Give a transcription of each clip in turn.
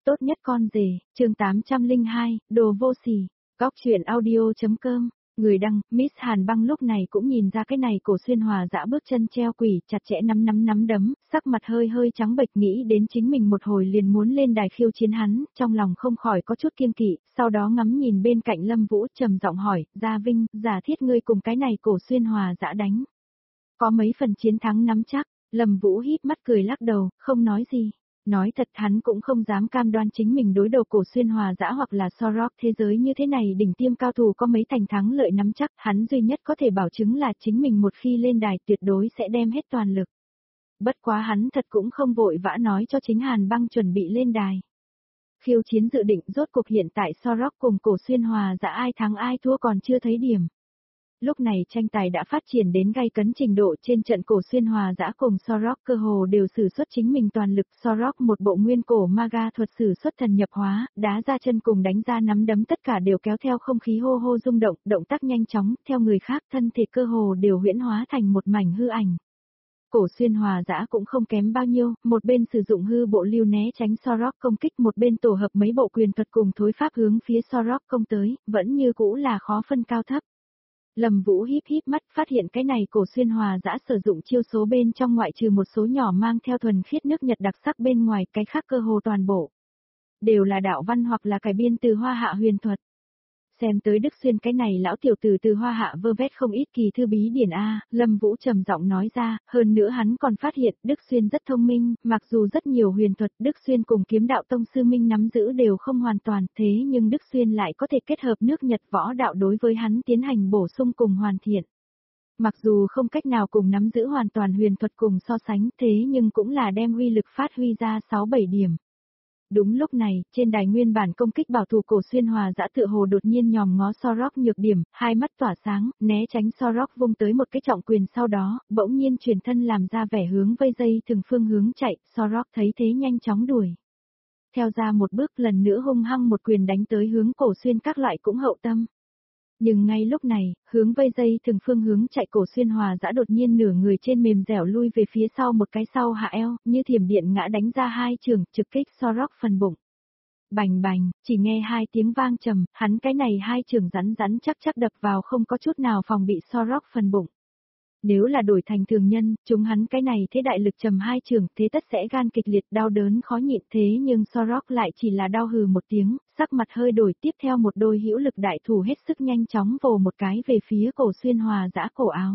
Tốt nhất con rể, chương 802, đồ vô sỉ. Góc truyện audio.com. Người đăng, Miss Hàn Băng lúc này cũng nhìn ra cái này Cổ Xuyên Hòa dã bước chân treo quỷ, chặt chẽ nắm đấm, sắc mặt hơi hơi trắng bệch, nghĩ đến chính mình một hồi liền muốn lên đài khiêu chiến hắn, trong lòng không khỏi có chút kiêng kỵ, sau đó ngắm nhìn bên cạnh Lâm Vũ trầm giọng hỏi, Gia Vinh, giả thiết ngươi cùng cái này Cổ Xuyên Hòa dã đánh. Có mấy phần chiến thắng nắm chắc, Lâm Vũ híp mắt cười lắc đầu, không nói gì. Nói thật hắn cũng không dám cam đoan chính mình đối đầu Cổ Xuyên Hòa dã hoặc là Sorok, thế giới như thế này đỉnh tiêm cao thủ có mấy thành thắng lợi nắm chắc, hắn duy nhất có thể bảo chứng là chính mình một khi lên đài tuyệt đối sẽ đem hết toàn lực. Bất quá hắn thật cũng không vội vã nói cho chính Hàn Băng chuẩn bị lên đài. Khiêu chiến dự định rốt cuộc hiện tại Sorok cùng Cổ Xuyên Hòa dã ai thắng ai thua còn chưa thấy điểm. Lúc này tranh tài đã phát triển đến gay cấn trình độ, trên trận Cổ Xuyên Hòa dã cùng Sorok cơ hồ đều sử xuất chính mình toàn lực. Sorok một bộ nguyên cổ Maga thuật sử xuất thần nhập hóa, đá ra chân cùng đánh ra nắm đấm tất cả đều kéo theo không khí hô hô rung động, động tác nhanh chóng, theo người khác thân thể cơ hồ đều huyễn hóa thành một mảnh hư ảnh. Cổ Xuyên Hòa dã cũng không kém bao nhiêu, một bên sử dụng hư bộ lưu né tránh Sorok công kích, một bên tổ hợp mấy bộ quyền thuật cùng thối pháp hướng phía Sorok công tới, vẫn như cũ là khó phân cao thấp. Lâm Vũ híp mắt phát hiện cái này Cổ Xuyên Hòa dã sử dụng chiêu số bên trong ngoại trừ một số nhỏ mang theo thuần khiết nước Nhật đặc sắc bên ngoài, cái khác cơ hồ toàn bộ đều là đạo văn hoặc là cải biên từ Hoa Hạ huyền thuật. Xem tới Đức Xuyên cái này lão tiểu tử từ Hoa Hạ vơ vét không ít kỳ thư bí điển a, Lâm Vũ trầm giọng nói ra, hơn nữa hắn còn phát hiện Đức Xuyên rất thông minh, mặc dù rất nhiều huyền thuật Đức Xuyên cùng Kiếm Đạo Tông sư Minh nắm giữ đều không hoàn toàn, thế nhưng Đức Xuyên lại có thể kết hợp nước Nhật võ đạo đối với hắn tiến hành bổ sung cùng hoàn thiện. Mặc dù không cách nào cùng nắm giữ hoàn toàn huyền thuật cùng so sánh, thế nhưng cũng là đem uy lực phát huy ra 6-7 điểm. Đúng lúc này, trên đài nguyên bản công kích bảo thủ Cổ Xuyên Hòa dã tựa hồ đột nhiên nhòm ngó Sorok nhược điểm, hai mắt tỏa sáng, né tránh Sorok vung tới một cái trọng quyền, sau đó, bỗng nhiên chuyển thân làm ra vẻ hướng vây dây từng phương hướng chạy, Sorok thấy thế nhanh chóng đuổi. Theo ra một bước, lần nữa hung hăng một quyền đánh tới hướng Cổ Xuyên các loại cũng hậu tâm. Nhưng ngay lúc này, hướng vây dây từng phương hướng chạy Cổ Xuyên Hòa dã đột nhiên nửa người trên mềm dẻo lui về phía sau một cái sau hạ eo, như thiểm điện ngã đánh ra hai trường, trực kích Sorok phần bụng. Bành bành, chỉ nghe hai tiếng vang trầm, hắn cái này hai trường rắn chắc đập vào không có chút nào phòng bị Sorok phần bụng. Nếu là đổi thành thường nhân, chúng hắn cái này thế đại lực trầm hai trường, thế tất sẽ gan kịch liệt đau đớn khó nhịn, thế nhưng Sorok lại chỉ là đau hừ một tiếng, sắc mặt hơi đổi, tiếp theo một đôi hữu lực đại thủ hết sức nhanh chóng vồ một cái về phía Cổ Xuyên Hòa dã cổ áo.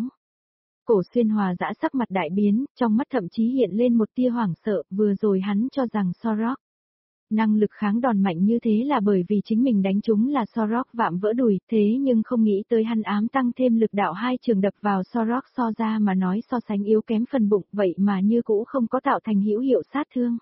Cổ Xuyên Hòa dã sắc mặt đại biến, trong mắt thậm chí hiện lên một tia hoảng sợ, vừa rồi hắn cho rằng Sorok năng lực kháng đòn mạnh như thế là bởi vì chính mình đánh trúng là Sorok vạm vỡ đùi, thế nhưng không nghĩ tới hắn ám tăng thêm lực đạo hai trường đập vào Sorok so ra mà nói so sánh yếu kém phần bụng, vậy mà như cũ không có tạo thành hữu hiệu sát thương.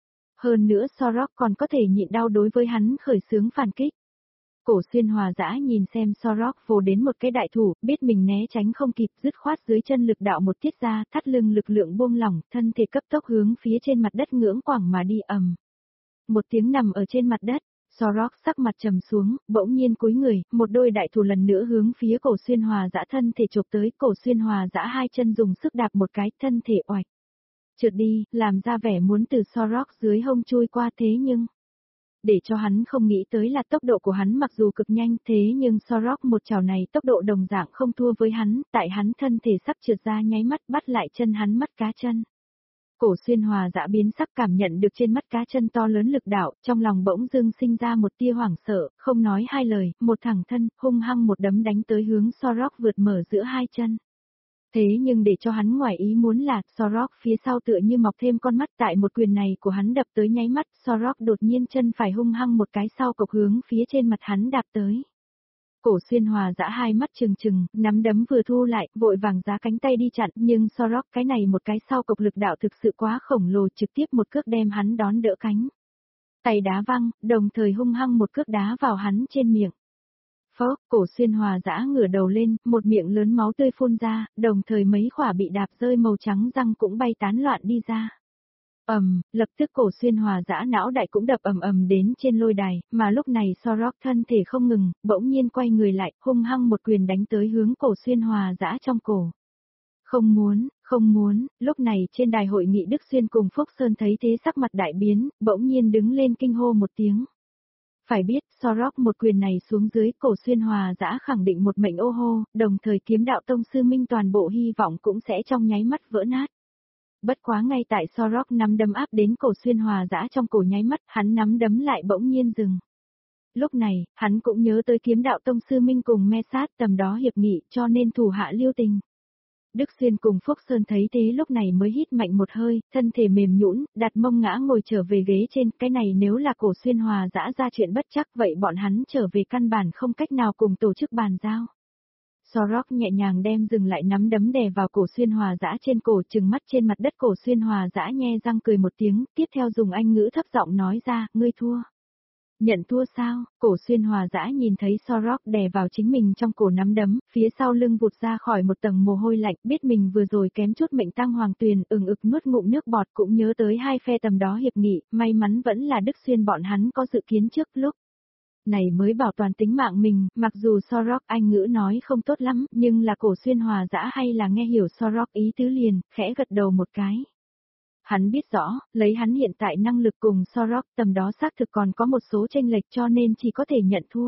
Hơn nữa Sorok còn có thể nhịn đau đối với hắn khởi xướng phản kích. Cổ Xuyên Hòa dã nhìn xem Sorok vồ đến một cái đại thủ, biết mình né tránh không kịp, dứt khoát dưới chân lực đạo một tiết ra, thắt lưng lực lượng buông lỏng, thân thể cấp tốc hướng phía trên mặt đất ngưỡng quẳng mà đi ầm. Một tiếng nằm ở trên mặt đất, Sorok sắc mặt trầm xuống, bỗng nhiên cúi người, một đôi đại thủ lần nữa hướng phía Cổ Xuyên Hòa dã thân thể chụp tới, Cổ Xuyên Hòa dã hai chân dùng sức đạp một cái, thân thể oạch trượt đi, làm ra vẻ muốn từ Sorok dưới hông chui qua, thế nhưng để cho hắn không nghĩ tới là tốc độ của hắn mặc dù cực nhanh, thế nhưng Sorok một chảo này tốc độ đồng dạng không thua với hắn, tại hắn thân thể sắp trượt ra nháy mắt bắt lại chân hắn mắt cá chân. Cổ Xuyên Hòa dã biến sắc cảm nhận được trên mắt cá chân to lớn lực đạo, trong lòng bỗng dưng sinh ra một tia hoảng sợ, không nói hai lời, một thẳng thân, hung hăng một đấm đánh tới hướng Sorok vượt mở giữa hai chân. Thế nhưng để cho hắn ngoài ý muốn là, Sorok phía sau tựa như mọc thêm con mắt, tại một quyền này của hắn đập tới nháy mắt, Sorok đột nhiên chân phải hung hăng một cái sau cộc hướng phía trên mặt hắn đạp tới. Cổ Xuyên Hòa dã hai mắt trừng, nắm đấm vừa thu lại, vội vàng giá cánh tay đi chặn, nhưng Sorok cái này một cái sau cộc lực đạo thực sự quá khổng lồ, trực tiếp một cước đem hắn đón đỡ cánh tay đá văng, đồng thời hung hăng một cước đá vào hắn trên miệng. Phốc, Cổ Xuyên Hòa dã ngửa đầu lên, một miệng lớn máu tươi phun ra, đồng thời mấy khỏa bị đạp rơi màu trắng răng cũng bay tán loạn đi ra. Lập tức Cổ Xuyên Hòa dã não đại cũng đập ầm đến trên lôi đài, mà lúc này Sorok thân thể không ngừng, bỗng nhiên quay người lại, hung hăng một quyền đánh tới hướng Cổ Xuyên Hòa dã trong cổ. Không muốn, lúc này trên đài hội nghị Đức Xuyên cùng Phúc Sơn thấy thế sắc mặt đại biến, bỗng nhiên đứng lên kinh hô một tiếng. Phải biết, Sorok một quyền này xuống dưới Cổ Xuyên Hòa Dã khẳng định một mệnh ô hô, đồng thời kiếm đạo tông sư minh toàn bộ hy vọng cũng sẽ trong nháy mắt vỡ nát. Bất quá ngay tại Sorok nắm đấm áp đến Cổ Xuyên Hòa Dã trong cổ nháy mắt, hắn nắm đấm lại bỗng nhiên dừng. Lúc này, hắn cũng nhớ tới kiếm đạo tông sư minh cùng me sát tầm đó hiệp nghị cho nên thủ hạ lưu tình. Đức Xuyên cùng Phúc Sơn thấy thế lúc này mới hít mạnh một hơi, thân thể mềm nhũn, đặt mông ngã ngồi trở về ghế trên, cái này nếu là Cổ Xuyên Hòa Dã ra chuyện bất chắc vậy bọn hắn trở về căn bản không cách nào cùng tổ chức bàn giao. Sorok nhẹ nhàng đem dừng lại nắm đấm đè vào Cổ Xuyên Hòa Dã trên cổ, trừng mắt trên mặt đất. Cổ Xuyên Hòa Dã nhe răng cười một tiếng, tiếp theo dùng Anh ngữ thấp giọng nói ra, ngươi thua. Nhận thua sao? Cổ Xuyên Hòa Dã nhìn thấy Sorok đè vào chính mình trong cổ nắm đấm, phía sau lưng vụt ra khỏi một tầng mồ hôi lạnh, biết mình vừa rồi kém chút mệnh tang hoàng tuyền, ực nuốt ngụm nước bọt, cũng nhớ tới hai phe tầm đó hiệp nghị, may mắn vẫn là Đức Xuyên bọn hắn có dự kiến trước lúc này mới bảo toàn tính mạng mình, mặc dù Sorok Anh ngữ nói không tốt lắm, nhưng là Cổ Xuyên Hòa Dã hay là nghe hiểu Sorok ý tứ liền, khẽ gật đầu một cái. Hắn biết rõ, lấy hắn hiện tại năng lực cùng Sorok tầm đó xác thực còn có một số chênh lệch cho nên chỉ có thể nhận thua.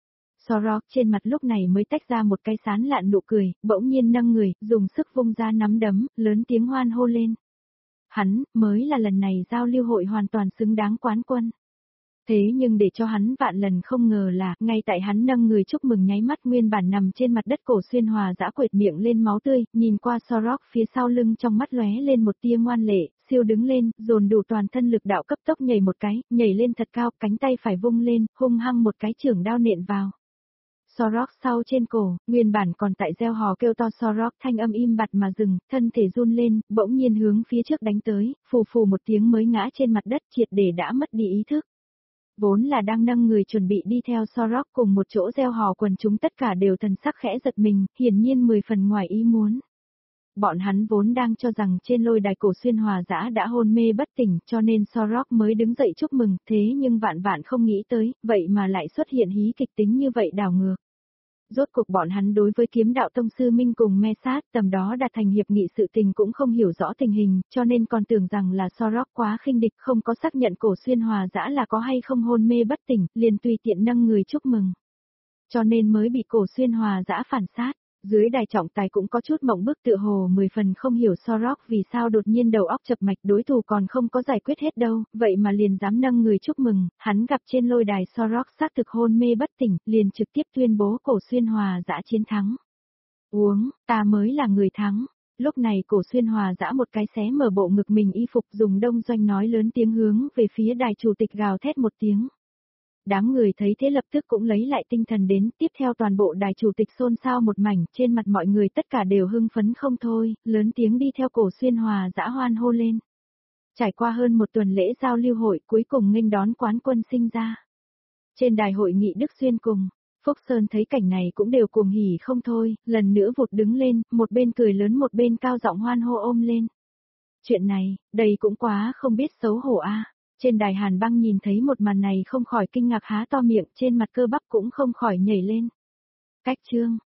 Sorok trên mặt lúc này mới tách ra một cái sán lạn nụ cười, bỗng nhiên nâng người, dùng sức vung ra nắm đấm, lớn tiếng hoan hô lên. Hắn, mới là lần này giao lưu hội hoàn toàn xứng đáng quán quân. Thế nhưng để cho hắn vạn lần không ngờ là, ngay tại hắn nâng người chúc mừng nháy mắt nguyên bản nằm trên mặt đất Cổ Xuyên Hòa Dã quệt miệng lên máu tươi, nhìn qua Sorok phía sau lưng trong mắt lóe lên một tia ngoan lệ, siêu đứng lên, dồn đủ toàn thân lực đạo cấp tốc nhảy một cái, nhảy lên thật cao, cánh tay phải vung lên, hung hăng một cái chưởng đao nện vào. Sorok sau trên cổ, nguyên bản còn tại gieo hò kêu to Sorok thanh âm im bặt mà dừng, thân thể run lên, bỗng nhiên hướng phía trước đánh tới, phù phù một tiếng mới ngã trên mặt đất triệt để đã mất đi ý thức. Vốn là đang nâng người chuẩn bị đi theo Sorok cùng một chỗ gieo hò quần chúng tất cả đều thần sắc khẽ giật mình, hiển nhiên 10 phần ngoài ý muốn. Bọn hắn vốn đang cho rằng trên lôi đài Cổ Xuyên Hòa Dã đã hôn mê bất tỉnh cho nên Sorok mới đứng dậy chúc mừng, thế nhưng vạn vạn không nghĩ tới, vậy mà lại xuất hiện hí kịch tính như vậy đảo ngược. Rốt cuộc bọn hắn đối với kiếm đạo tông sư Minh cùng me sát tầm đó đạt thành hiệp nghị sự tình cũng không hiểu rõ tình hình, cho nên còn tưởng rằng là Sorok quá khinh địch không có xác nhận Cổ Xuyên Hòa Dã là có hay không hôn mê bất tỉnh, liền tùy tiện nâng người chúc mừng. Cho nên mới bị Cổ Xuyên Hòa Dã phản sát. Dưới đài trọng tài cũng có chút mộng bức tựa hồ 10 phần không hiểu Sorok vì sao đột nhiên đầu óc chập mạch đối thủ còn không có giải quyết hết đâu, vậy mà liền dám nâng người chúc mừng, hắn gặp trên lôi đài Sorok xác thực hôn mê bất tỉnh, liền trực tiếp tuyên bố Cổ Xuyên Hòa Dã chiến thắng. Uống, ta mới là người thắng. Lúc này Cổ Xuyên Hòa Dã một cái xé mở bộ ngực mình y phục dùng đông doanh nói lớn tiếng hướng về phía đài chủ tịch gào thét một tiếng. Đám người thấy thế lập tức cũng lấy lại tinh thần đến, tiếp theo toàn bộ đài chủ tịch xôn xao một mảnh, trên mặt mọi người tất cả đều hưng phấn không thôi, lớn tiếng đi theo Cổ Xuyên Hòa Dã hoan hô lên. Trải qua hơn một tuần lễ giao lưu hội cuối cùng nghênh đón quán quân sinh ra. Trên đài hội nghị Đức Xuyên cùng, Phúc Sơn thấy cảnh này cũng đều cuồng hỉ không thôi, lần nữa vụt đứng lên, một bên cười lớn một bên cao giọng hoan hô ôm lên. Chuyện này, đây cũng quá không biết xấu hổ a. Trên đài Hàn Băng nhìn thấy một màn này không khỏi kinh ngạc há to miệng, trên mặt cơ bắp cũng không khỏi nhảy lên. Cách chương